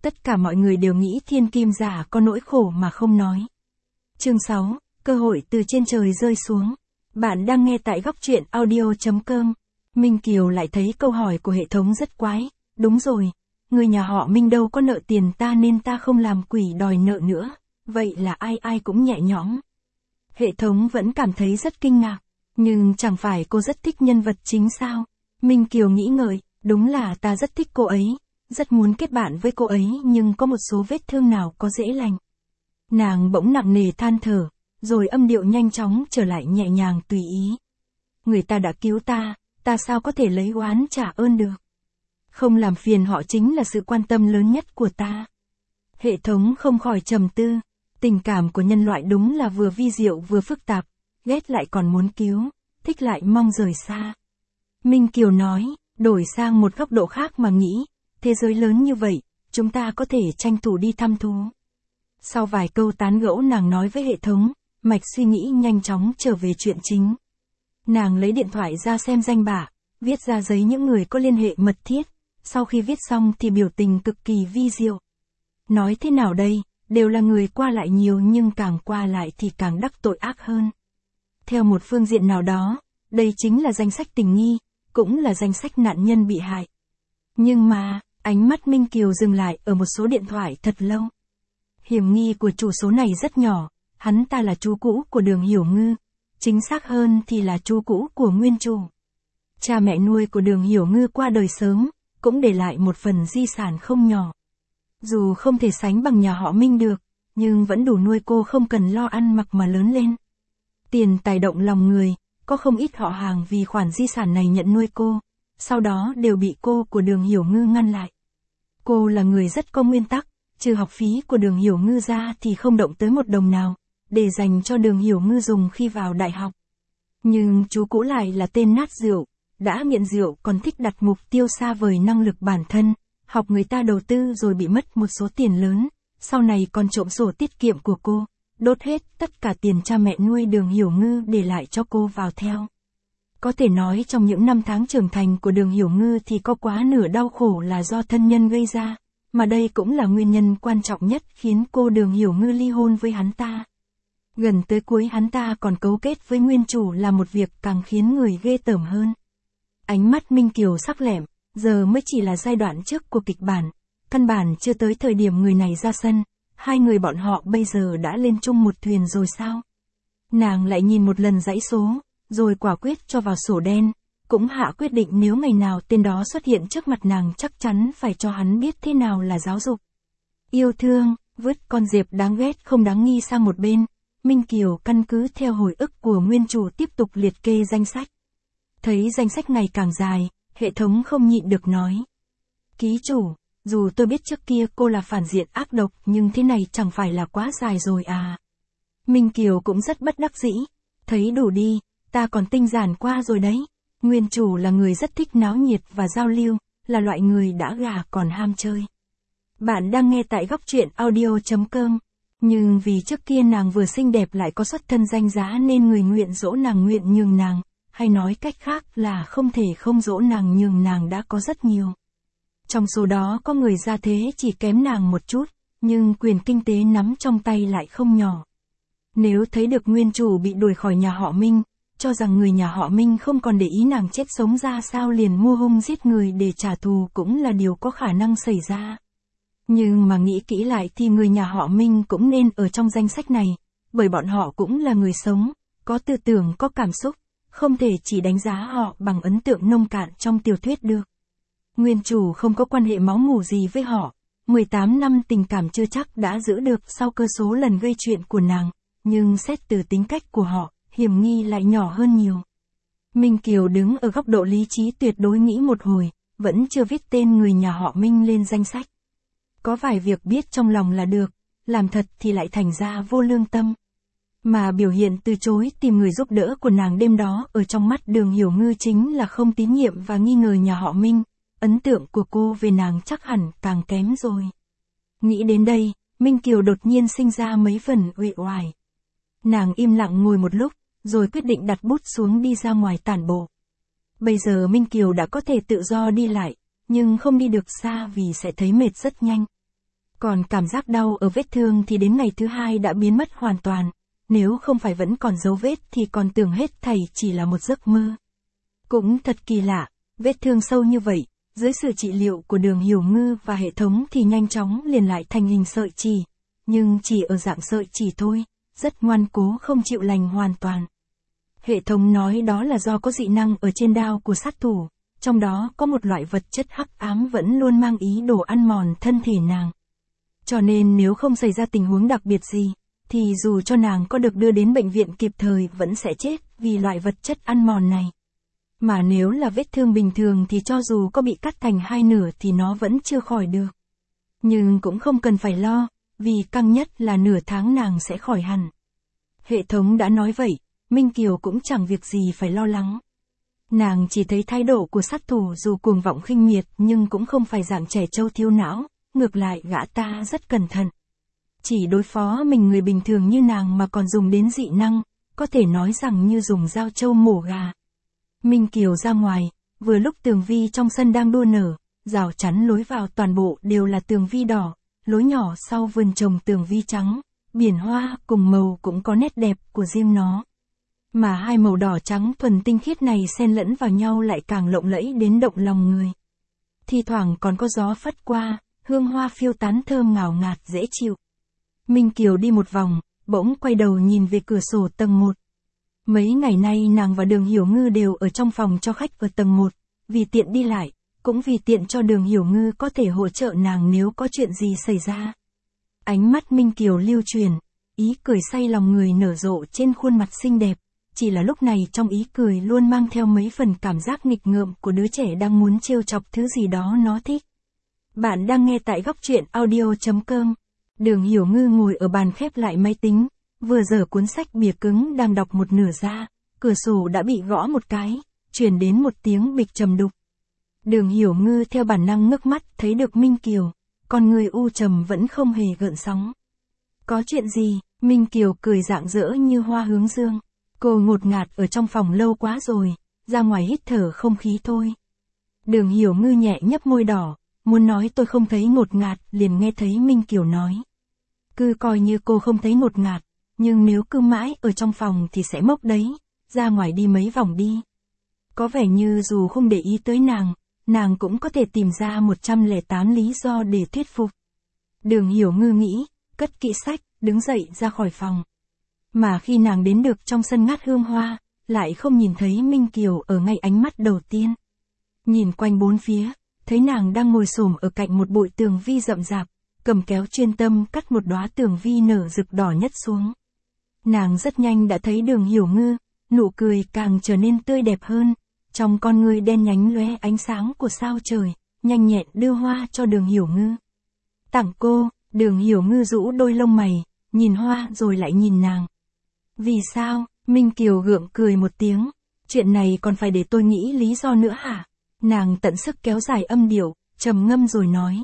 Tất cả mọi người đều nghĩ thiên kim giả có nỗi khổ mà không nói. Chương 6, cơ hội từ trên trời rơi xuống. Bạn đang nghe tại góc truyện audio.com. Minh Kiều lại thấy câu hỏi của hệ thống rất quái. Đúng rồi, người nhà họ Minh đâu có nợ tiền ta nên ta không làm quỷ đòi nợ nữa. Vậy là ai ai cũng nhẹ nhõm. Hệ thống vẫn cảm thấy rất kinh ngạc. Nhưng chẳng phải cô rất thích nhân vật chính sao? Minh Kiều nghĩ ngợi, đúng là ta rất thích cô ấy. Rất muốn kết bạn với cô ấy nhưng có một số vết thương nào có dễ lành. Nàng bỗng nặng nề than thở, rồi âm điệu nhanh chóng trở lại nhẹ nhàng tùy ý. Người ta đã cứu ta sao có thể lấy oán trả ơn được. Không làm phiền họ chính là sự quan tâm lớn nhất của ta. Hệ thống không khỏi trầm tư, tình cảm của nhân loại đúng là vừa vi diệu vừa phức tạp, ghét lại còn muốn cứu, thích lại mong rời xa. Minh Kiều nói, đổi sang một góc độ khác mà nghĩ, thế giới lớn như vậy, chúng ta có thể tranh thủ đi thăm thú. Sau vài câu tán gẫu nàng nói với hệ thống, mạch suy nghĩ nhanh chóng trở về chuyện chính. Nàng lấy điện thoại ra xem danh bạ, viết ra giấy những người có liên hệ mật thiết, sau khi viết xong thì biểu tình cực kỳ vi diệu. Nói thế nào đây, đều là người qua lại nhiều nhưng càng qua lại thì càng đắc tội ác hơn. Theo một phương diện nào đó, đây chính là danh sách tình nghi, cũng là danh sách nạn nhân bị hại. Nhưng mà, ánh mắt Minh Kiều dừng lại ở một số điện thoại thật lâu. Hiểm nghi của chủ số này rất nhỏ, hắn ta là chú cũ của Đường Hiểu Ngư, chính xác hơn thì là chú cũ của nguyên chủ. Cha mẹ nuôi của Đường Hiểu Ngư qua đời sớm, cũng để lại một phần di sản không nhỏ. Dù không thể sánh bằng nhà họ Minh được, nhưng vẫn đủ nuôi cô không cần lo ăn mặc mà lớn lên. Tiền tài động lòng người, có không ít họ hàng vì khoản di sản này nhận nuôi cô, sau đó đều bị cô của Đường Hiểu Ngư ngăn lại. Cô là người rất có nguyên tắc, trừ học phí của Đường Hiểu Ngư ra thì không động tới một đồng nào, để dành cho Đường Hiểu Ngư dùng khi vào đại học. Nhưng chú cũ lại là tên nát rượu, đã nghiện rượu còn thích đặt mục tiêu xa vời năng lực bản thân, học người ta đầu tư rồi bị mất một số tiền lớn, sau này còn trộm sổ tiết kiệm của cô, đốt hết tất cả tiền cha mẹ nuôi Đường Hiểu Ngư để lại cho cô vào theo. Có thể nói trong những năm tháng trưởng thành của Đường Hiểu Ngư thì có quá nửa đau khổ là do thân nhân gây ra, mà đây cũng là nguyên nhân quan trọng nhất khiến cô Đường Hiểu Ngư ly hôn với hắn ta. Gần tới cuối hắn ta còn cấu kết với nguyên chủ là một việc càng khiến người ghê tởm hơn. Ánh mắt Minh Kiều sắc lẹm, giờ mới chỉ là giai đoạn trước của kịch bản, căn bản chưa tới thời điểm người này ra sân, hai người bọn họ bây giờ đã lên chung một thuyền rồi sao? Nàng lại nhìn một lần dãy số, rồi quả quyết cho vào sổ đen, cũng hạ quyết định nếu ngày nào tên đó xuất hiện trước mặt nàng chắc chắn phải cho hắn biết thế nào là giáo dục. Yêu thương, vứt con diệp đáng ghét không đáng nghi sang một bên, Minh Kiều căn cứ theo hồi ức của nguyên chủ tiếp tục liệt kê danh sách. Thấy danh sách ngày càng dài, hệ thống không nhịn được nói. Ký chủ, dù tôi biết trước kia cô là phản diện ác độc nhưng thế này chẳng phải là quá dài rồi à. Minh Kiều cũng rất bất đắc dĩ, thấy đủ đi, ta còn tinh giản qua rồi đấy. Nguyên chủ là người rất thích náo nhiệt và giao lưu, là loại người đã gà còn ham chơi. Bạn đang nghe tại góc truyện audio.com. Nhưng vì trước kia nàng vừa xinh đẹp lại có xuất thân danh giá nên người nguyện dỗ nàng nguyện nhường nàng, hay nói cách khác là không thể không dỗ nàng nhường nàng đã có rất nhiều. Trong số đó có người gia thế chỉ kém nàng một chút, nhưng quyền kinh tế nắm trong tay lại không nhỏ. Nếu thấy được nguyên chủ bị đuổi khỏi nhà họ Minh, cho rằng người nhà họ Minh không còn để ý nàng chết sống ra sao liền mua hung giết người để trả thù cũng là điều có khả năng xảy ra. Nhưng mà nghĩ kỹ lại thì người nhà họ Minh cũng nên ở trong danh sách này, bởi bọn họ cũng là người sống, có tư tưởng có cảm xúc, không thể chỉ đánh giá họ bằng ấn tượng nông cạn trong tiểu thuyết được. Nguyên chủ không có quan hệ máu mủ gì với họ, 18 năm tình cảm chưa chắc đã giữ được sau cơ số lần gây chuyện của nàng, nhưng xét từ tính cách của họ, hiểm nghi lại nhỏ hơn nhiều. Minh Kiều đứng ở góc độ lý trí tuyệt đối nghĩ một hồi, vẫn chưa viết tên người nhà họ Minh lên danh sách. Có vài việc biết trong lòng là được, làm thật thì lại thành ra vô lương tâm. Mà biểu hiện từ chối tìm người giúp đỡ của nàng đêm đó ở trong mắt Đường Hiểu Ngư chính là không tín nhiệm và nghi ngờ nhà họ Minh, ấn tượng của cô về nàng chắc hẳn càng kém rồi. Nghĩ đến đây, Minh Kiều đột nhiên sinh ra mấy phần uể oải. Nàng im lặng ngồi một lúc, rồi quyết định đặt bút xuống đi ra ngoài tản bộ. Bây giờ Minh Kiều đã có thể tự do đi lại, nhưng không đi được xa vì sẽ thấy mệt rất nhanh. Còn cảm giác đau ở vết thương thì đến ngày thứ 2 đã biến mất hoàn toàn, nếu không phải vẫn còn dấu vết thì còn tưởng hết thảy chỉ là một giấc mơ. Cũng thật kỳ lạ, vết thương sâu như vậy, dưới sự trị liệu của Đường Hiểu Ngư và hệ thống thì nhanh chóng liền lại thành hình sợi chỉ, nhưng chỉ ở dạng sợi chỉ thôi, rất ngoan cố không chịu lành hoàn toàn. Hệ thống nói đó là do có dị năng ở trên đao của sát thủ, trong đó có một loại vật chất hắc ám vẫn luôn mang ý đồ ăn mòn thân thể nàng. Cho nên nếu không xảy ra tình huống đặc biệt gì, thì dù cho nàng có được đưa đến bệnh viện kịp thời vẫn sẽ chết vì loại vật chất ăn mòn này. Mà nếu là vết thương bình thường thì cho dù có bị cắt thành 2 nửa thì nó vẫn chưa khỏi được. Nhưng cũng không cần phải lo, vì căng nhất là nửa tháng nàng sẽ khỏi hẳn. Hệ thống đã nói vậy, Minh Kiều cũng chẳng việc gì phải lo lắng. Nàng chỉ thấy thái độ của sát thủ dù cuồng vọng khinh miệt nhưng cũng không phải dạng trẻ trâu thiếu não, ngược lại gã ta rất cẩn thận. Chỉ đối phó mình người bình thường như nàng mà còn dùng đến dị năng, có thể nói rằng như dùng dao trâu mổ gà. Minh Kiều ra ngoài, vừa lúc tường vi trong sân đang đua nở, rào chắn lối vào toàn bộ đều là tường vi đỏ, lối nhỏ sau vườn trồng tường vi trắng, biển hoa cùng màu cũng có nét đẹp của riêng nó. Mà hai màu đỏ trắng thuần tinh khiết này xen lẫn vào nhau lại càng lộng lẫy đến động lòng người. Thi thoảng còn có gió phất qua, hương hoa phiêu tán thơm ngào ngạt dễ chịu. Minh Kiều đi một vòng, bỗng quay đầu nhìn về cửa sổ tầng 1. Mấy ngày nay nàng và Đường Hiểu Ngư đều ở trong phòng cho khách ở tầng 1, vì tiện đi lại, cũng vì tiện cho Đường Hiểu Ngư có thể hỗ trợ nàng nếu có chuyện gì xảy ra. Ánh mắt Minh Kiều lưu truyền, ý cười say lòng người nở rộ trên khuôn mặt xinh đẹp, chỉ là lúc này trong ý cười luôn mang theo mấy phần cảm giác nghịch ngợm của đứa trẻ đang muốn trêu chọc thứ gì đó nó thích. Bạn đang nghe tại góc truyện audio.com. Đường Hiểu Ngư ngồi ở bàn khép lại máy tính, vừa dở cuốn sách bìa cứng đang đọc một nửa ra, cửa sổ đã bị gõ một cái, truyền đến một tiếng bịch trầm đục. Đường Hiểu Ngư theo bản năng ngước mắt thấy được Minh Kiều, còn người u trầm vẫn không hề gợn sóng. Có chuyện gì? Minh Kiều cười rạng rỡ như hoa hướng dương. Cô ngột ngạt ở trong phòng lâu quá rồi, ra ngoài hít thở không khí thôi. Đường Hiểu Ngư nhẹ nhấp môi đỏ, muốn nói tôi không thấy ngột ngạt, liền nghe thấy Minh Kiều nói. Cứ coi như cô không thấy ngột ngạt, nhưng nếu cứ mãi ở trong phòng thì sẽ mốc đấy, ra ngoài đi mấy vòng đi. Có vẻ như dù không để ý tới nàng cũng có thể tìm ra 108 lý do để thuyết phục. Đường Hiểu Ngư nghĩ, cất kỹ sách, đứng dậy ra khỏi phòng. Mà khi nàng đến được trong sân ngát hương hoa, lại không nhìn thấy Minh Kiều ở ngay ánh mắt đầu tiên. Nhìn quanh bốn phía, thấy nàng đang ngồi xổm ở cạnh một bụi tường vi rậm rạp, cầm kéo chuyên tâm cắt một đóa tường vi nở rực đỏ nhất xuống. Nàng rất nhanh đã thấy Đường Hiểu Ngư, nụ cười càng trở nên tươi đẹp hơn, trong con ngươi đen nhánh lóe ánh sáng của sao trời, nhanh nhẹn đưa hoa cho Đường Hiểu Ngư. Tặng cô. Đường Hiểu Ngư rũ đôi lông mày, nhìn hoa rồi lại nhìn nàng. Vì sao? Minh Kiều gượng cười một tiếng, chuyện này còn phải để tôi nghĩ lý do nữa hả? Nàng tận sức kéo dài âm điệu, trầm ngâm rồi nói.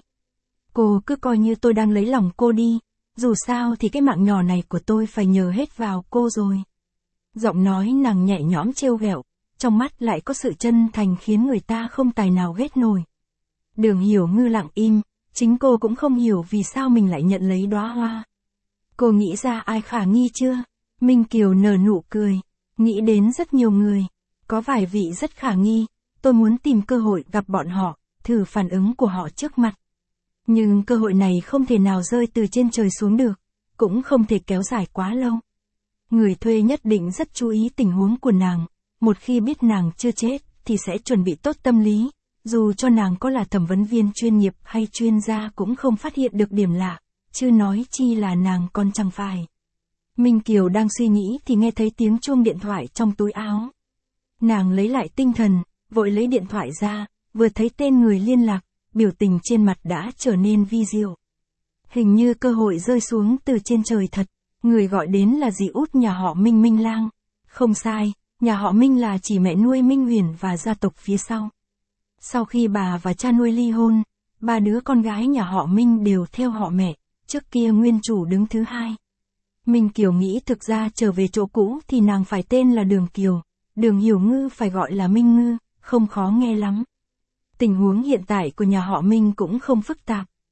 Cô cứ coi như tôi đang lấy lòng cô đi, dù sao thì cái mạng nhỏ này của tôi phải nhờ hết vào cô rồi. Giọng nói nàng nhẹ nhõm trêu ghẹo, trong mắt lại có sự chân thành khiến người ta không tài nào ghét nổi. Đường Hiểu Ngư lặng im, chính cô cũng không hiểu vì sao mình lại nhận lấy đóa hoa. Cô nghĩ ra ai khả nghi chưa? Minh Kiều nở nụ cười, nghĩ đến rất nhiều người, có vài vị rất khả nghi, tôi muốn tìm cơ hội gặp bọn họ, thử phản ứng của họ trước mặt. Nhưng cơ hội này không thể nào rơi từ trên trời xuống được, cũng không thể kéo dài quá lâu. Người thuê nhất định rất chú ý tình huống của nàng, một khi biết nàng chưa chết thì sẽ chuẩn bị tốt tâm lý, dù cho nàng có là thẩm vấn viên chuyên nghiệp hay chuyên gia cũng không phát hiện được điểm lạ, chứ nói chi là nàng còn chẳng phải. Minh Kiều đang suy nghĩ thì nghe thấy tiếng chuông điện thoại trong túi áo. Nàng lấy lại tinh thần, vội lấy điện thoại ra, vừa thấy tên người liên lạc, biểu tình trên mặt đã trở nên vi diệu. Hình như cơ hội rơi xuống từ trên trời thật, người gọi đến là dì út nhà họ Minh, Minh Lang. Không sai, nhà họ Minh là chỉ mẹ nuôi Minh Huyền và gia tộc phía sau. Sau khi bà và cha nuôi ly hôn, 3 đứa con gái nhà họ Minh đều theo họ mẹ, trước kia nguyên chủ đứng thứ 2. Minh Kiều nghĩ thực ra trở về chỗ cũ thì nàng phải tên là Đường Kiều, Đường Hiểu Ngư phải gọi là Minh Ngư, không khó nghe lắm. Tình huống hiện tại của nhà họ Minh cũng không phức tạp.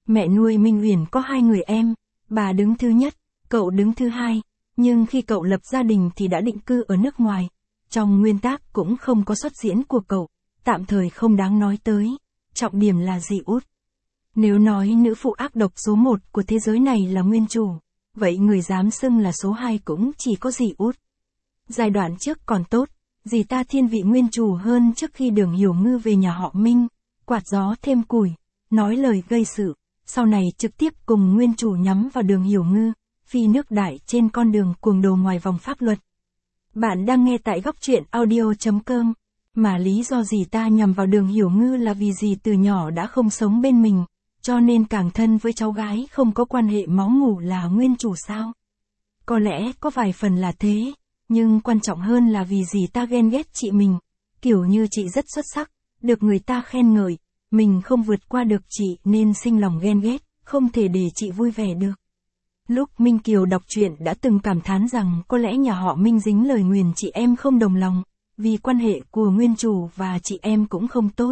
Mẹ nuôi Minh Uyển có 2 người em, bà đứng thứ nhất, cậu đứng thứ hai, nhưng khi cậu lập gia đình thì đã định cư ở nước ngoài. Trong nguyên tác cũng không có xuất diễn của cậu, tạm thời không đáng nói tới, trọng điểm là dì út. Nếu nói nữ phụ ác độc số 1 của thế giới này là nguyên chủ, vậy người dám xưng là số 2 cũng chỉ có dì út. Giai đoạn trước còn tốt, dì ta thiên vị nguyên chủ hơn trước khi Đường Hiểu Ngư về nhà họ Minh, quạt gió thêm củi, nói lời gây sự, sau này trực tiếp cùng nguyên chủ nhắm vào Đường Hiểu Ngư, phi nước đại trên con đường cuồng đồ ngoài vòng pháp luật. Bạn đang nghe tại góc truyện audio.com, mà lý do dì ta nhằm vào Đường Hiểu Ngư là vì dì từ nhỏ đã không sống bên mình, cho nên càng thân với cháu gái không có quan hệ máu mủ là nguyên chủ sao? Có lẽ có vài phần là thế, nhưng quan trọng hơn là vì dì ta ghen ghét chị mình, kiểu như chị rất xuất sắc, được người ta khen ngợi, mình không vượt qua được chị nên sinh lòng ghen ghét, không thể để chị vui vẻ được. Lúc Minh Kiều đọc truyện đã từng cảm thán rằng có lẽ nhà họ Minh dính lời nguyền chị em không đồng lòng, vì quan hệ của nguyên chủ và chị em cũng không tốt.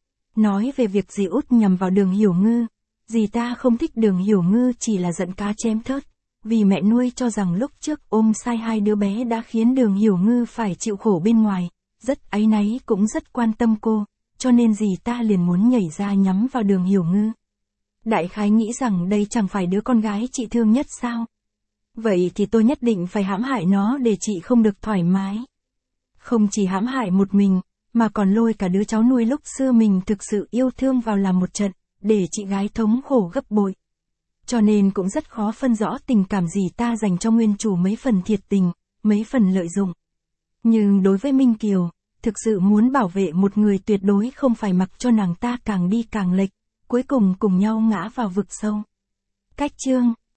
Nói về việc dì út nhằm vào Đường Hiểu Ngư, dì ta không thích Đường Hiểu Ngư chỉ là giận cá chém thớt, vì mẹ nuôi cho rằng lúc trước ôm sai 2 đứa bé đã khiến Đường Hiểu Ngư phải chịu khổ bên ngoài, rất áy náy cũng rất quan tâm cô, cho nên dì ta liền muốn nhảy ra nhắm vào Đường Hiểu Ngư. Đại khái nghĩ rằng đây chẳng phải đứa con gái chị thương nhất sao? Vậy thì tôi nhất định phải hãm hại nó để chị không được thoải mái. Không chỉ hãm hại một mình, mà còn lôi cả đứa cháu nuôi lúc xưa mình thực sự yêu thương vào làm một trận, để chị gái thống khổ gấp bội. Cho nên cũng rất khó phân rõ tình cảm gì ta dành cho nguyên chủ mấy phần thiệt tình, mấy phần lợi dụng. Nhưng đối với Minh Kiều, thực sự muốn bảo vệ một người tuyệt đối không phải mặc cho nàng ta càng đi càng lệch, cuối cùng cùng nhau ngã vào vực sâu. Cách chương